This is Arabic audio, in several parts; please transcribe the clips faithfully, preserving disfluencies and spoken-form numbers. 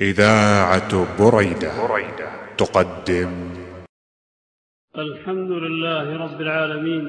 إذاعة بريدة تقدم. الحمد لله رب العالمين،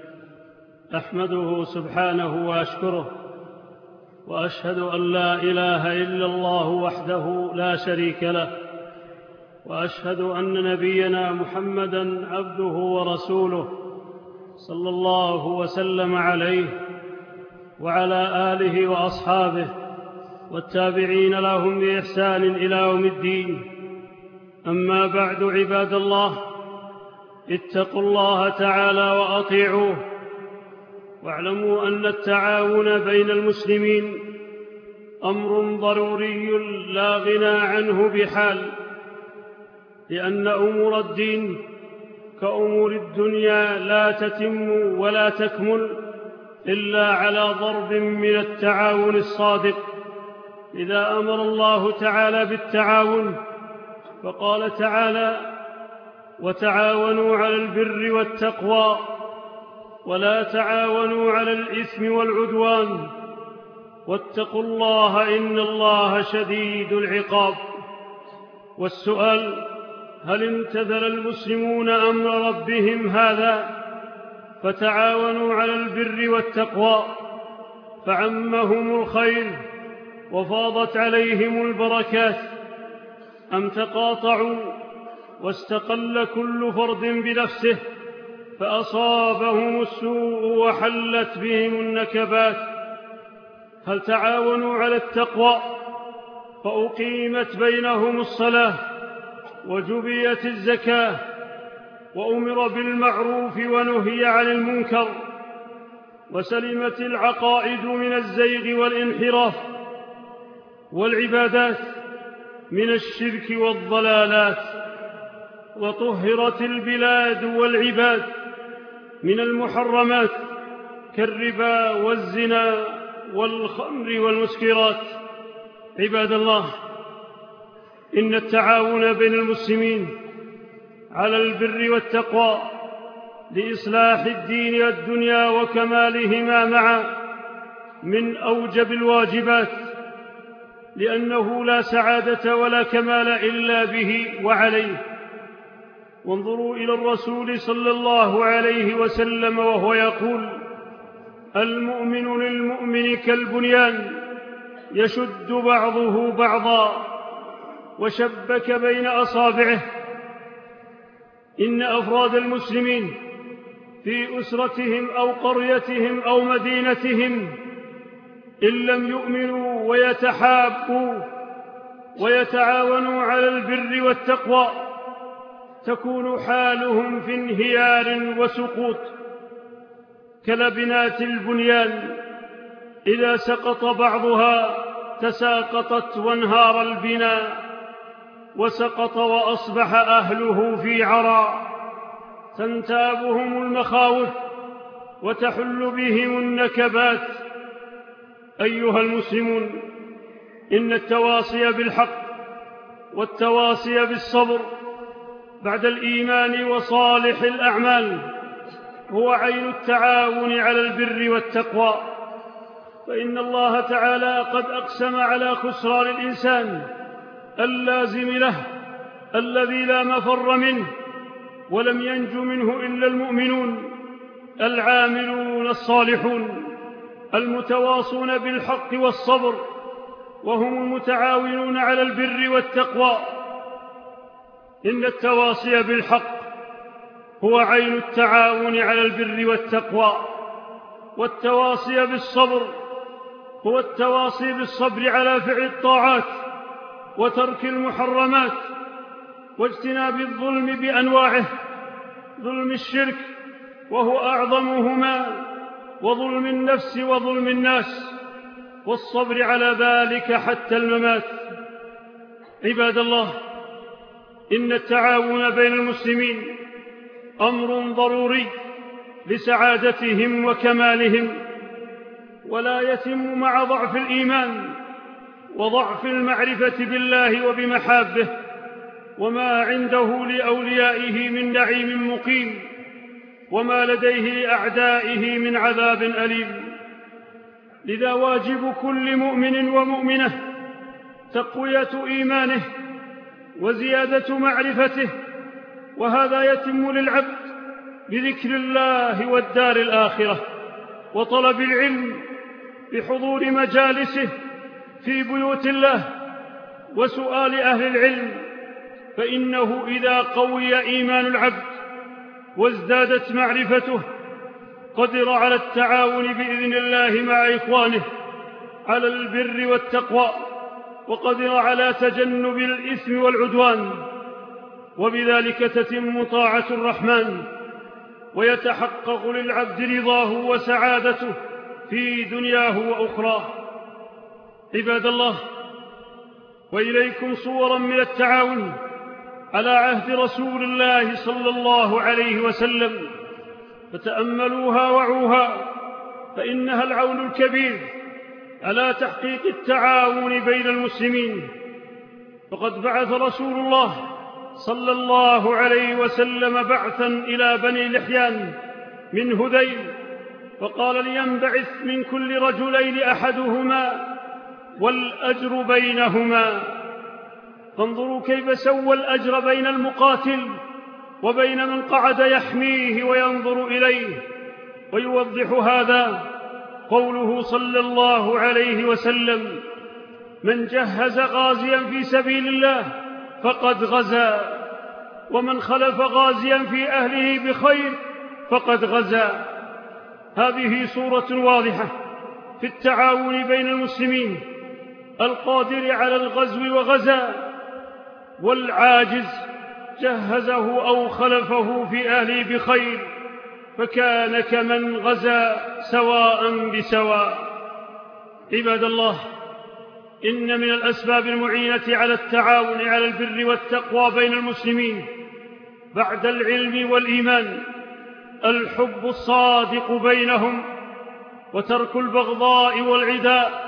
أحمده سبحانه وأشكره، وأشهد أن لا إله إلا الله وحده لا شريك له، وأشهد أن نبينا محمدًا عبده ورسوله صلى الله وسلم عليه وعلى آله وأصحابه والتابعين لهم بإحسان إلى يوم الدين. أما بعد، عباد الله، اتقوا الله تعالى وأطيعوه، واعلموا أن التعاون بين المسلمين أمر ضروري لا غنى عنه بحال، لأن أمور الدين كأمور الدنيا لا تتم ولا تكمل إلا على ضرب من التعاون الصادق. إذا أمر الله تعالى بالتعاون فقال تعالى: وتعاونوا على البر والتقوى ولا تعاونوا على الإثم والعدوان واتقوا الله إن الله شديد العقاب. والسؤال: هل امتثل المسلمون أمر ربهم هذا فتعاونوا على البر والتقوى فعمهم الخير وفاضت عليهم البركات، أم تقاطعوا واستقل كل فرد بنفسه فأصابهم السوء وحلت بهم النكبات؟ هل تعاونوا على التقوى فأقيمت بينهم الصلاة وجبيت الزكاة وأمر بالمعروف ونهي عن المنكر وسلمت العقائد من الزيغ والانحراف والعبادات من الشرك والضلالات، وطهرت البلاد والعباد من المحرمات كالربا والزنا والخمر والمسكرات؟ عباد الله، إن التعاون بين المسلمين على البر والتقوى لإصلاح الدين والدنيا وكمالهما معا من أوجب الواجبات، لأنه لا سعادة ولا كمال إلا به وعليه. وانظروا إلى الرسول صلى الله عليه وسلم وهو يقول: المؤمن للمؤمن كالبنيان يشد بعضه بعضا وشبك بين أصابعه. إن أفراد المسلمين في أسرتهم أو قريتهم أو مدينتهم إن لم يؤمنوا ويتحابوا ويتعاونوا على البر والتقوى تكون حالهم في انهيار وسقوط كلبنات البنيان، إذا سقط بعضها تساقطت وانهار البناء وسقط وأصبح أهله في عرى، تنتابهم المخاوف وتحل بهم النكبات. أيها المسلمون، إن التواصي بالحق والتواصي بالصبر بعد الإيمان وصالح الأعمال هو عين التعاون على البر والتقوى، فإن الله تعالى قد أقسم على خسران الإنسان اللازم له الذي لا مفر منه ولم ينج منه إلا المؤمنون العاملون الصالحون المتواصون بالحق والصبر، وهم المتعاونون على البر والتقوى. إن التواصي بالحق هو عين التعاون على البر والتقوى، والتواصي بالصبر هو التواصي بالصبر على فعل الطاعات وترك المحرمات واجتناب الظلم بأنواعه، ظلم الشرك وهو أعظمهما، وظلم النفس وظلم الناس، والصبر على ذلك حتى الممات. عباد الله، إن التعاون بين المسلمين أمر ضروري لسعادتهم وكمالهم، ولا يتم مع ضعف الإيمان وضعف المعرفة بالله وبمحابه وما عنده لأوليائه من نعيم مقيم وما لديه لأعدائه من عذاب أليم. لذا واجب كل مؤمن ومؤمنة تقوية إيمانه وزيادة معرفته، وهذا يتم للعبد بذكر الله والدار الآخرة وطلب العلم بحضور مجالسه في بيوت الله وسؤال أهل العلم، فإنه إذا قوي إيمان العبد وازدادت معرفته قدر على التعاون بإذن الله مع إخوانه على البر والتقوى، وقدر على تجنب الإثم والعدوان، وبذلك تتم طاعة الرحمن ويتحقق للعبد رضاه وسعادته في دنياه وأخراه. عباد الله، وإليكم صورا من التعاون على عهد رسول الله صلى الله عليه وسلم، فتأملوها وعوها، فإنها العون الكبير على تحقيق التعاون بين المسلمين. فقد بعث رسول الله صلى الله عليه وسلم بعثا إلى بني لحيان من هذيل، وقال لينبعث من كل رجلين أحدهما والأجر بينهما. فانظروا كيف سوى الأجر بين المقاتل وبين من قعد يحميه وينظر إليه. ويوضح هذا قوله صلى الله عليه وسلم: من جهز غازيا في سبيل الله فقد غزا، ومن خلف غازيا في أهله بخير فقد غزا. هذه صورة واضحة في التعاون بين المسلمين، القادر على الغزو وغزا، والعاجز جهزه أو خلفه في أهله بخير فكان كمن غزا سواء بسواء. عباد الله، إن من الأسباب المعينة على التعاون على البر والتقوى بين المسلمين بعد العلم والإيمان الحب الصادق بينهم، وترك البغضاء والعداء،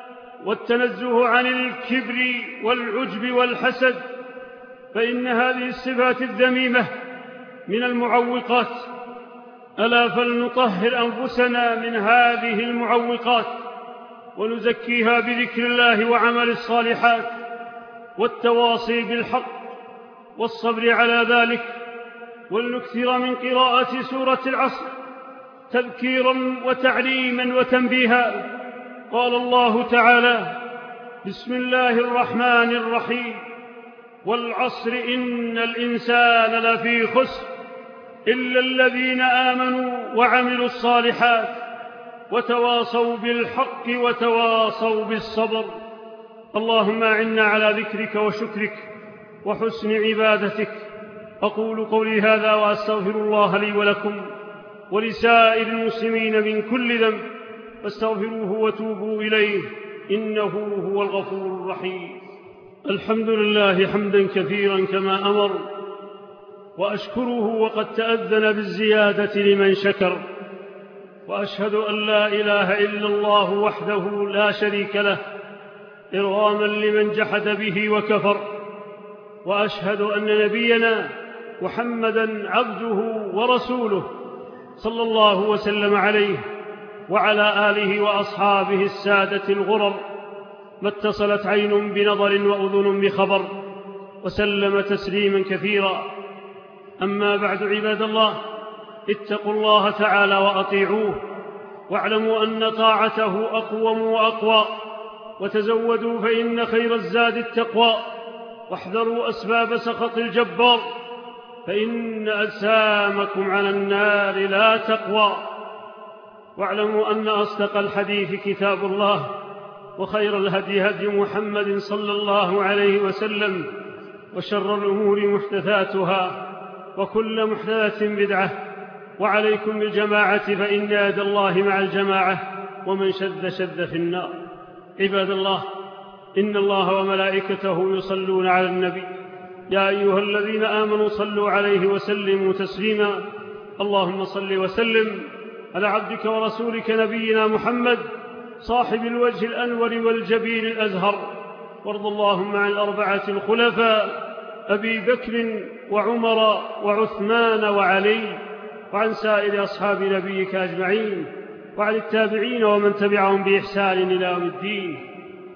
والتنزه عن الكبر والعجب والحسد، فإن هذه الصفات الذميمة من المعوقات. ألا فلنطهر أنفسنا من هذه المعوقات ونزكيها بذكر الله وعمل الصالحات والتواصي بالحق والصبر على ذلك، ولنكثر من قراءة سورة العصر تذكيرا وتعليما وتنبيها. قال الله تعالى: بسم الله الرحمن الرحيم: والعصر إن الإنسان لفي خسر إلا الذين آمنوا وعملوا الصالحات وتواصوا بالحق وتواصوا بالصبر. اللهم أعنا على ذكرك وشكرك وحسن عبادتك. أقول قولي هذا وأستغفر الله لي ولكم ولسائر المسلمين من كل ذنب، فاستغفروه وتوبوا إليه إنه هو الغفور الرحيم. الحمد لله حمدا كثيرا كما أمر، وأشكره وقد تأذن بالزيادة لمن شكر، وأشهد أن لا إله إلا الله وحده لا شريك له إرغاما لمن جحد به وكفر، وأشهد أن نبينا محمدا عبده ورسوله صلى الله وسلم عليه وعلى آله وأصحابه السادة الغرر، ما اتصلت عين بنظر وأذن بخبر، وسلم تسليما كثيرا. أما بعد، عباد الله، اتقوا الله تعالى وأطيعوه، واعلموا أن طاعته أقوم وأقوى، وتزودوا فإن خير الزاد التقوى، واحذروا أسباب سخط الجبار، فإن أجسامكم على النار لا تقوى. واعلموا أن أصدق الحديث كتاب الله، وخير الهدي هدي محمد صلى الله عليه وسلم، وشر الأمور محدثاتها، وكل محدثة بدعة، وعليكم بالجماعة فإن يد الله مع الجماعة، ومن شذ شذ في النار. عباد الله، إن الله وملائكته يصلون على النبي، يا أيها الذين آمنوا صلوا عليه وسلموا تسليما. اللهم صل وسلم على عبدك ورسولك نبينا محمد صاحب الوجه الأنور والجبين الأزهر، وارض اللهم عن الأربعة الخلفاء أبي بكر وعمر وعثمان وعلي، وعن سائر أصحاب نبيك أجمعين، وعن التابعين ومن تبعهم بإحسان إلى يوم الدين.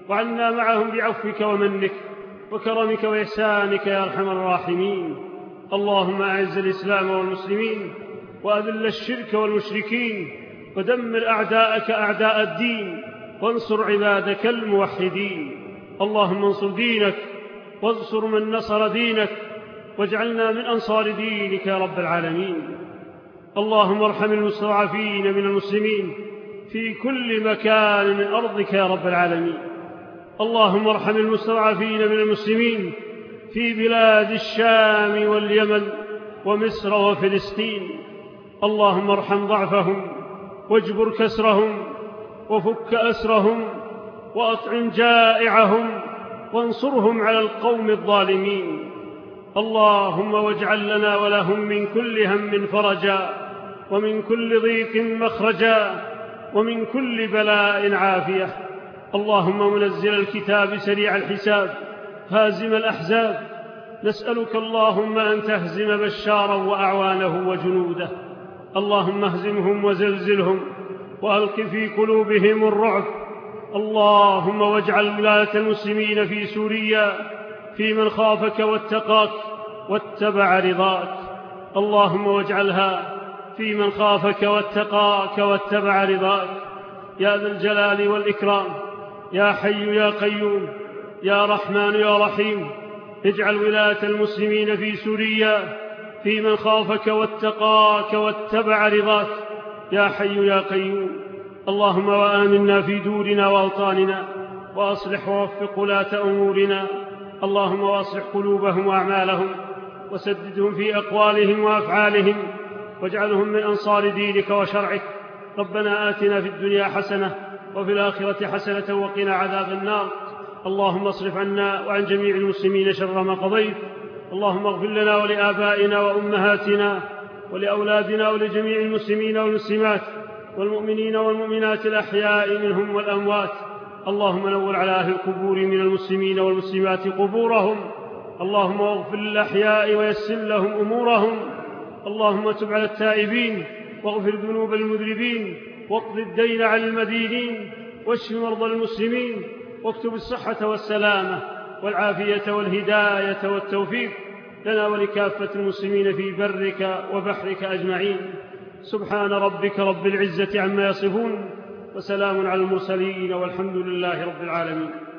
وعنا معهم بعفوك ومنك وكرمك وإحسانك يا أرحم الراحمين. اللهم أعز الإسلام والمسلمين وأذل الشرك والمشركين ودمر أعداءك أعداء الدين وانصر عبادك الموحدين. اللهم انصر دينك وانصر من نصر دينك واجعلنا من أنصار دينك يا رب العالمين. اللهم ارحم المستضعفين من المسلمين في كل مكان من أرضك يا رب العالمين. اللهم ارحم المستضعفين من المسلمين في بلاد الشام واليمن ومصر وفلسطين. اللهم ارحم ضعفهم واجبر كسرهم وفك أسرهم وأطعم جائعهم وانصرهم على القوم الظالمين. اللهم واجعل لنا ولهم من كل هم فرجا ومن كل ضيق مخرجا ومن كل بلاء عافية. اللهم منزل الكتاب سريع الحساب هازم الأحزاب، نسألك اللهم أن تهزم بشارا وأعوانه وجنوده. اللهم اهزمهم وزلزلهم وألق في قلوبهم الرعب. اللهم واجعل ولاية المسلمين في سوريا في من خافك واتقاك واتبع رضاك. اللهم واجعلها في من خافك واتقاك واتبع رضاك يا ذا الجلال والإكرام يا حي يا قيوم يا رحمن يا رحيم. اجعل ولاية المسلمين في سوريا في من خافك واتقاك واتبع رضاك يا حي يا قيوم. اللهم وآمنا في دورنا وأوطاننا وأصلح ووفق ولاة أمورنا. اللهم واصلح قلوبهم وأعمالهم وسددهم في أقوالهم وأفعالهم واجعلهم من أنصار دينك وشرعك. ربنا آتنا في الدنيا حسنة وفي الآخرة حسنة وقنا عذاب النار. اللهم اصرف عنا وعن جميع المسلمين شر ما قضيت. اللهم اغفر لنا ولآبائنا وأمهاتنا ولأولادنا ولجميع المسلمين والمسلمات والمؤمنين والمؤمنات الأحياء منهم والأموات. اللهم نور على أهل القبور من المسلمين والمسلمات قبورهم. اللهم اغفر للأحياء ويسر لهم أمورهم. اللهم تب على التائبين واغفر ذنوب المذنبين واقض الدين عن المدينين واشف مرضى المسلمين واكتب الصحة والسلامة والعافية والهداية والتوفيق لنا ولكافة المسلمين في برك وبحرك أجمعين. سبحان ربك رب العزة عما يصفون وسلام على المرسلين والحمد لله رب العالمين.